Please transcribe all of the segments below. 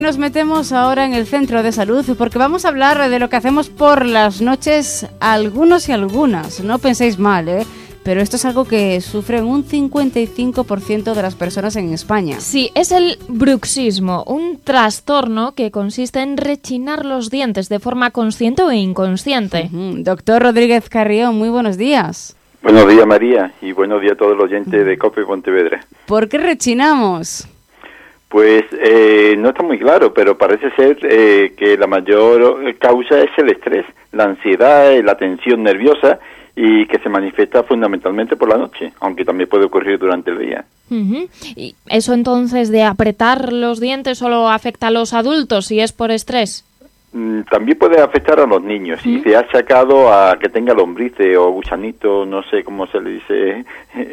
Nos metemos ahora en el centro de salud porque vamos a hablar de lo que hacemos por las noches algunos y algunas. No penséis mal, pero esto es algo que sufren un 55% de las personas en España. Sí, es el bruxismo, un trastorno que consiste en rechinar los dientes de forma consciente o inconsciente. Doctor Rodríguez Carrión, muy buenos días. Buenos días, María, y buenos días a todos los oyentes de COPE Pontevedra. ¿Por qué rechinamos? Pues no está muy claro, pero parece ser que la mayor causa es el estrés, la ansiedad, la tensión nerviosa y que se manifiesta fundamentalmente por la noche, aunque también puede ocurrir durante el día. ¿Y eso entonces de apretar los dientes solo afecta a los adultos si es por estrés? También puede afectar a los niños y se ha achacado a que tenga lombrices o gusanito, no sé cómo se le dice,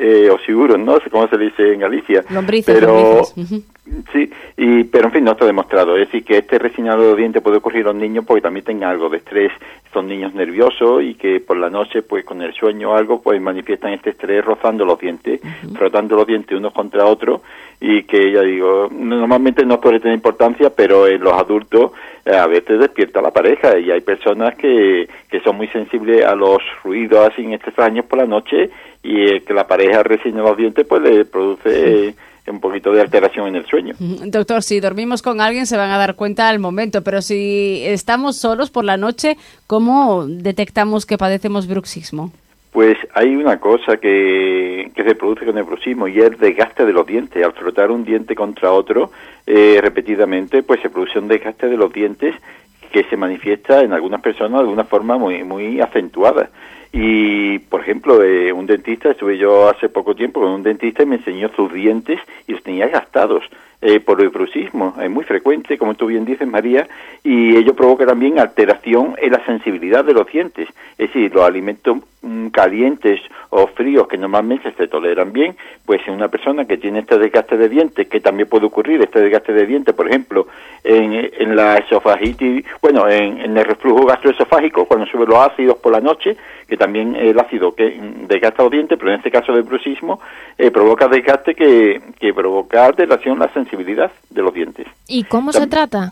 o seguros, no sé cómo se le dice en Galicia. Lombrices, pero lombrices. Sí, pero en fin, no está demostrado. Es decir, que este rechinado de dientes puede ocurrir a los niños porque también tengan algo de estrés. Son niños nerviosos y que por la noche, pues con el sueño o algo, pues manifiestan este estrés rozando los dientes, frotando los dientes unos contra otros y que, ya digo, normalmente no puede tener importancia, pero en los adultos a veces despierta la pareja y hay personas que son muy sensibles a los ruidos así extraños por la noche y que la pareja rechina los dientes pues le produce un poquito de alteración en el sueño. Doctor, si dormimos con alguien se van a dar cuenta al momento, pero si estamos solos por la noche, ¿cómo detectamos que padecemos bruxismo? Pues hay una cosa que se produce con el bruxismo y es el desgaste de los dientes. Al frotar un diente contra otro repetidamente, pues se produce un desgaste de los dientes que se manifiesta en algunas personas de una forma muy acentuada. Y, por ejemplo, un dentista, estuve yo hace poco tiempo con un dentista y me enseñó sus dientes y los tenía gastados por el bruxismo. Es muy frecuente, como tú bien dices, María, y ello provoca también alteración en la sensibilidad de los dientes. Es decir, los alimentos calientes o fríos que normalmente se toleran bien, pues en una persona que tiene este desgaste de dientes, que también puede ocurrir este desgaste de dientes, por ejemplo, en la esofagitis, bueno, en el reflujo gastroesofágico, cuando suben los ácidos por la noche, que también el ácido que desgasta los dientes, pero en este caso del bruxismo, provoca desgaste que provoca alteración en la sensibilidad de los dientes. ¿Y cómo se trata?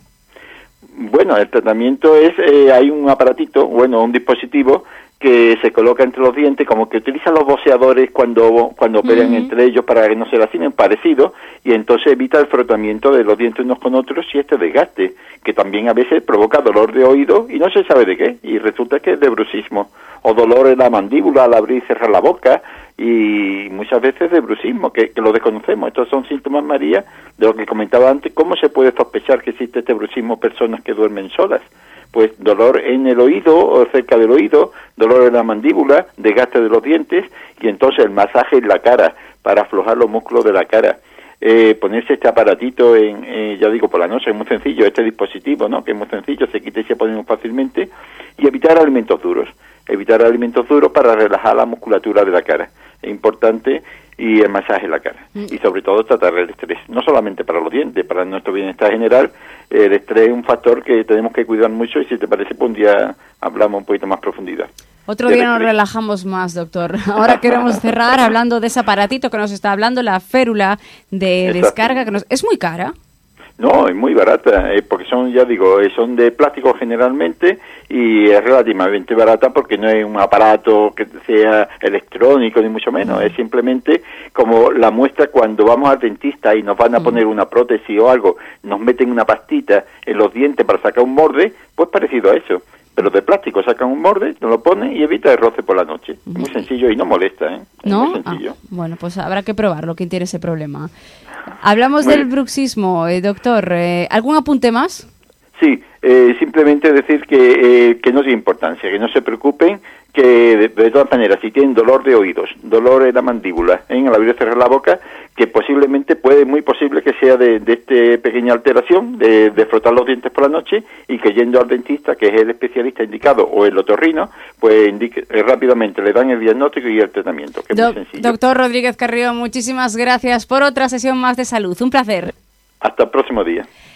Bueno, el tratamiento es, hay un aparatito, un dispositivo que se coloca entre los dientes, como que utilizan los boxeadores cuando operan entre ellos para que no se lastimen, parecido, y entonces evita el frotamiento de los dientes unos con otros y este desgaste, que también a veces provoca dolor de oído y no se sabe de qué, y resulta que es de bruxismo, o dolor en la mandíbula al abrir y cerrar la boca, y muchas veces de bruxismo, que lo desconocemos. Estos son síntomas, María, de lo que comentaba antes. ¿Cómo se puede sospechar que existe este bruxismo en personas que duermen solas? Pues dolor en el oído o cerca del oído, dolor en la mandíbula, desgaste de los dientes y entonces el masaje en la cara para aflojar los músculos de la cara. Ponerse este aparatito ya digo, por la noche, es muy sencillo, este dispositivo, ¿no? Que es muy sencillo, se quita y se pone muy fácilmente, y evitar alimentos duros para relajar la musculatura de la cara. Es importante, y el masaje en la cara. Y sobre todo tratar el estrés, no solamente para los dientes, para nuestro bienestar general. El estrés es un factor que tenemos que cuidar mucho y si te parece, pues un día hablamos un poquito más profundidad. Otro día nos relajamos más, doctor. Ahora queremos cerrar hablando de ese aparatito que nos está hablando, la férula de descarga, que es muy cara. No, es muy barata, porque son de plástico generalmente y es relativamente barata porque no es un aparato que sea electrónico ni mucho menos, es simplemente como la muestra cuando vamos al dentista y nos van a poner una prótesis o algo, nos meten una pastita en los dientes para sacar un morde, pues parecido a eso. Pero de plástico sacan un morde, nos lo ponen y evita el roce por la noche. Muy sencillo y no molesta, ¿eh? ¿No? Muy sencillo. Bueno, pues habrá que probarlo, quien tiene ese problema. Hablamos del bruxismo, doctor. ¿Algún apunte más? Sí, simplemente decir que no tiene importancia, que no se preocupen, que de todas maneras, si tienen dolor de oídos, dolor en la mandíbula, al abrir y cerrar la boca, que posiblemente muy posible que sea de esta pequeña alteración, de frotar los dientes por la noche, y que yendo al dentista, que es el especialista indicado, o el otorrino, pues rápidamente le dan el diagnóstico y el tratamiento, que es muy sencillo. Doctor Rodríguez Carrión, muchísimas gracias por otra sesión más de salud. Un placer. Hasta el próximo día.